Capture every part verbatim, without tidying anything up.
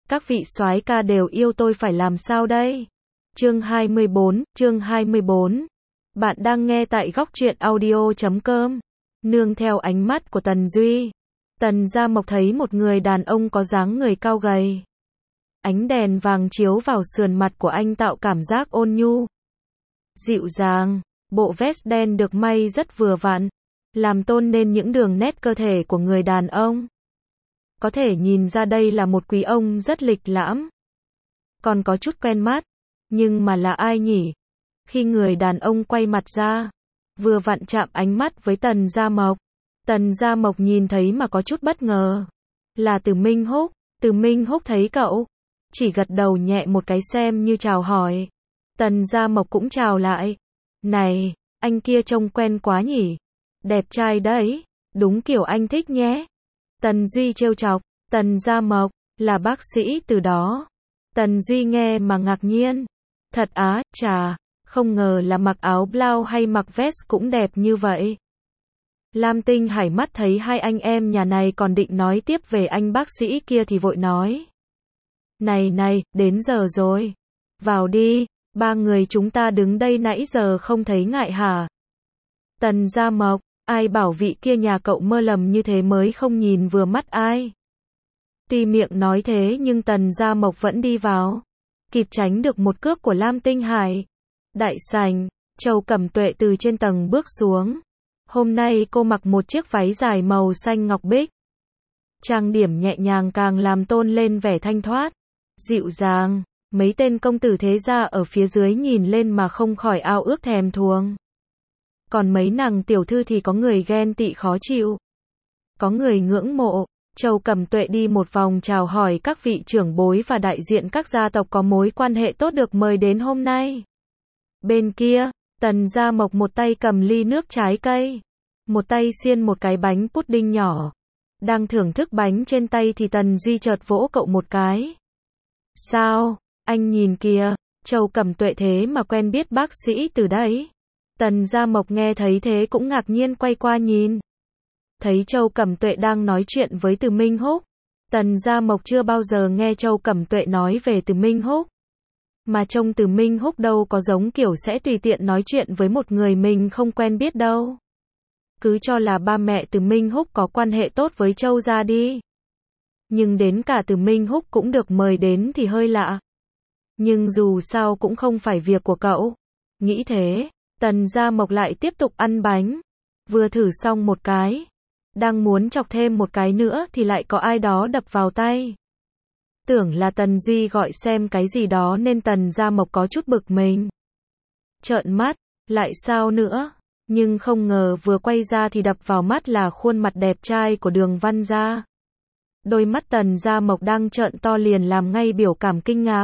các vị soái ca đều yêu tôi phải làm sao đây? Chương hai mươi bốn, chương hai mươi bốn. Bạn đang nghe tại góc truyện audio chấm com. Nương theo ánh mắt của Tần Duy, Tần Gia Mộc thấy một người đàn ông có dáng người cao gầy. Ánh đèn vàng chiếu vào sườn mặt của anh tạo cảm giác ôn nhu, dịu dàng. Bộ vest đen được may rất vừa vặn, làm tôn nên những đường nét cơ thể của người đàn ông. Có thể nhìn ra đây là một quý ông rất lịch lãm. Còn có chút quen mắt, nhưng mà là ai nhỉ? Khi người đàn ông quay mặt ra, vừa vặn chạm ánh mắt với Tần Gia Mộc. Tần Gia Mộc nhìn thấy mà có chút bất ngờ. Là Từ Minh Húc. Từ Minh Húc thấy cậu, chỉ gật đầu nhẹ một cái xem như chào hỏi. Tần Gia Mộc cũng chào lại. Này, anh kia trông quen quá nhỉ? Đẹp trai đấy, đúng kiểu anh thích nhé. Tần Duy trêu chọc. Tần Gia Mộc, là bác sĩ Từ đó. Tần Duy nghe mà ngạc nhiên. Thật á, chà, không ngờ là mặc áo blau hay mặc vest cũng đẹp như vậy. Lam Tinh Hải mắt thấy hai anh em nhà này còn định nói tiếp về anh bác sĩ kia thì vội nói. Này này, đến giờ rồi. Vào đi, ba người chúng ta đứng đây nãy giờ không thấy ngại hả? Tần Gia Mộc, ai bảo vị kia nhà cậu mơ lầm như thế mới không nhìn vừa mắt ai. Tuy miệng nói thế nhưng Tần Gia Mộc vẫn đi vào, kịp tránh được một cước của Lam Tinh Hải. Đại sảnh, Châu Cẩm Tuệ từ trên tầng bước xuống. Hôm nay cô mặc một chiếc váy dài màu xanh ngọc bích. Trang điểm nhẹ nhàng càng làm tôn lên vẻ thanh thoát, dịu dàng. Mấy tên công tử thế gia ở phía dưới nhìn lên mà không khỏi ao ước thèm thuồng. Còn mấy nàng tiểu thư thì có người ghen tị khó chịu, có người ngưỡng mộ. Châu Cẩm Tuệ đi một vòng chào hỏi các vị trưởng bối và đại diện các gia tộc có mối quan hệ tốt được mời đến hôm nay. Bên kia, Tần Gia Mộc một tay cầm ly nước trái cây, một tay xiên một cái bánh pudding nhỏ. Đang thưởng thức bánh trên tay thì Tần Duy chợt vỗ cậu một cái. Sao, anh nhìn kìa, Châu Cẩm Tuệ thế mà quen biết bác sĩ Từ đấy. Tần Gia Mộc nghe thấy thế cũng ngạc nhiên quay qua nhìn. Thấy Châu Cẩm Tuệ đang nói chuyện với Từ Minh Húc. Tần Gia Mộc chưa bao giờ nghe Châu Cẩm Tuệ nói về Từ Minh Húc. Mà trông Từ Minh Húc đâu có giống kiểu sẽ tùy tiện nói chuyện với một người mình không quen biết đâu. Cứ cho là ba mẹ Từ Minh Húc có quan hệ tốt với Châu gia đi. Nhưng đến cả Từ Minh Húc cũng được mời đến thì hơi lạ. Nhưng dù sao cũng không phải việc của cậu. Nghĩ thế, Tần Gia Mộc lại tiếp tục ăn bánh. Vừa thử xong một cái, đang muốn chọc thêm một cái nữa thì lại có ai đó đập vào tay. Tưởng là Tần Duy gọi xem cái gì đó nên Tần Gia Mộc có chút bực mình. Trợn mắt, lại sao nữa? Nhưng không ngờ vừa quay ra thì đập vào mắt là khuôn mặt đẹp trai của Đường Văn Gia. Đôi mắt Tần Gia Mộc đang trợn to liền làm ngay biểu cảm kinh ngạc.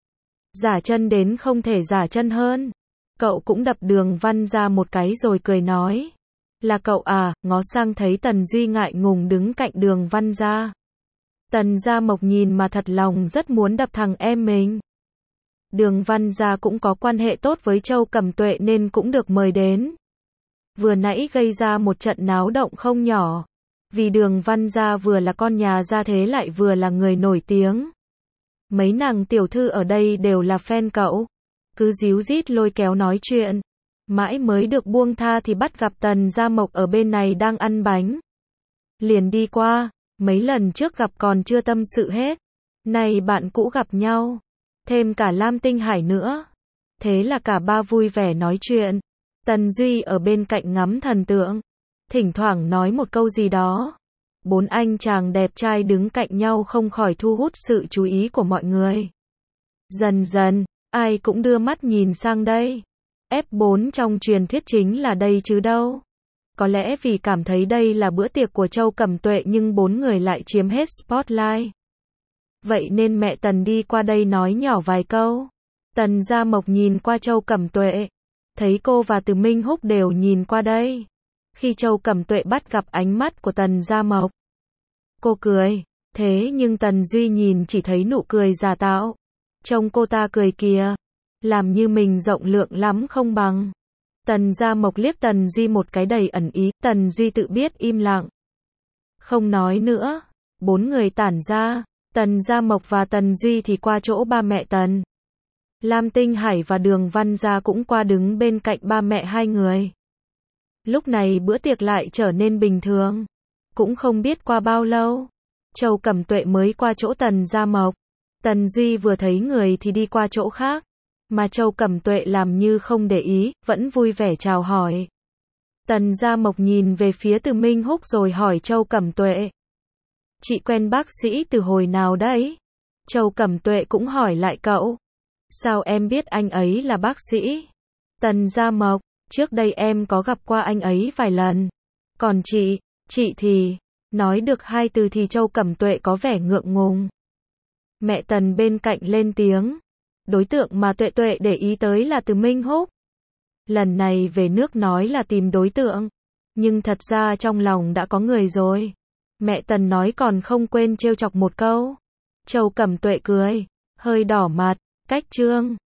Giả chân đến không thể giả chân hơn. Cậu cũng đập Đường Văn Gia một cái rồi cười nói. Là cậu à, ngó sang thấy Tần Duy ngại ngùng đứng cạnh Đường Văn Gia. Tần Gia Mộc nhìn mà thật lòng rất muốn đập thằng em mình. Đường Văn Gia cũng có quan hệ tốt với Châu Cẩm Tuệ nên cũng được mời đến. Vừa nãy gây ra một trận náo động không nhỏ. Vì Đường Văn Gia vừa là con nhà gia thế lại vừa là người nổi tiếng. Mấy nàng tiểu thư ở đây đều là fan cậu. Cứ díu dít lôi kéo nói chuyện. Mãi mới được buông tha thì bắt gặp Tần Gia Mộc ở bên này đang ăn bánh. Liền đi qua, mấy lần trước gặp còn chưa tâm sự hết. Này bạn cũ gặp nhau. Thêm cả Lam Tinh Hải nữa. Thế là cả ba vui vẻ nói chuyện. Tần Duy ở bên cạnh ngắm thần tượng. Thỉnh thoảng nói một câu gì đó. Bốn anh chàng đẹp trai đứng cạnh nhau không khỏi thu hút sự chú ý của mọi người. Dần dần, ai cũng đưa mắt nhìn sang đây. ép bốn trong truyền thuyết chính là đây chứ đâu. Có lẽ vì cảm thấy đây là bữa tiệc của Châu Cẩm Tuệ nhưng bốn người lại chiếm hết spotlight. Vậy nên mẹ Tần đi qua đây nói nhỏ vài câu. Tần Gia Mộc nhìn qua Châu Cẩm Tuệ. Thấy cô và Từ Minh Húc đều nhìn qua đây. Khi Châu Cẩm Tuệ bắt gặp ánh mắt của Tần Gia Mộc, cô cười. Thế nhưng Tần Duy nhìn chỉ thấy nụ cười giả tạo. Trông cô ta cười kìa, làm như mình rộng lượng lắm không bằng. Tần Gia Mộc liếc Tần Duy một cái đầy ẩn ý. Tần Duy tự biết im lặng, không nói nữa. Bốn người tản ra. Tần Gia Mộc và Tần Duy thì qua chỗ ba mẹ Tần. Lam Tinh Hải và Đường Văn Gia cũng qua đứng bên cạnh ba mẹ hai người. Lúc này bữa tiệc lại trở nên bình thường. Cũng không biết qua bao lâu, Châu Cẩm Tuệ mới qua chỗ Tần Gia Mộc. Tần Duy vừa thấy người thì đi qua chỗ khác, mà Châu Cẩm Tuệ làm như không để ý, vẫn vui vẻ chào hỏi. Tần Gia Mộc nhìn về phía Từ Minh Húc rồi hỏi Châu Cẩm Tuệ. Chị quen bác sĩ từ hồi nào đấy? Châu Cẩm Tuệ cũng hỏi lại cậu. Sao em biết anh ấy là bác sĩ? Tần Gia Mộc, trước đây em có gặp qua anh ấy vài lần. Còn chị, chị thì, nói được hai từ thì Châu Cẩm Tuệ có vẻ ngượng ngùng. Mẹ Tần bên cạnh lên tiếng. Đối tượng mà Tuệ Tuệ để ý tới là Từ Minh Húc. Lần này về nước nói là tìm đối tượng, nhưng thật ra trong lòng đã có người rồi. Mẹ Tần nói còn không quên trêu chọc một câu. Châu Cẩm Tuệ cười, hơi đỏ mặt, cách trương.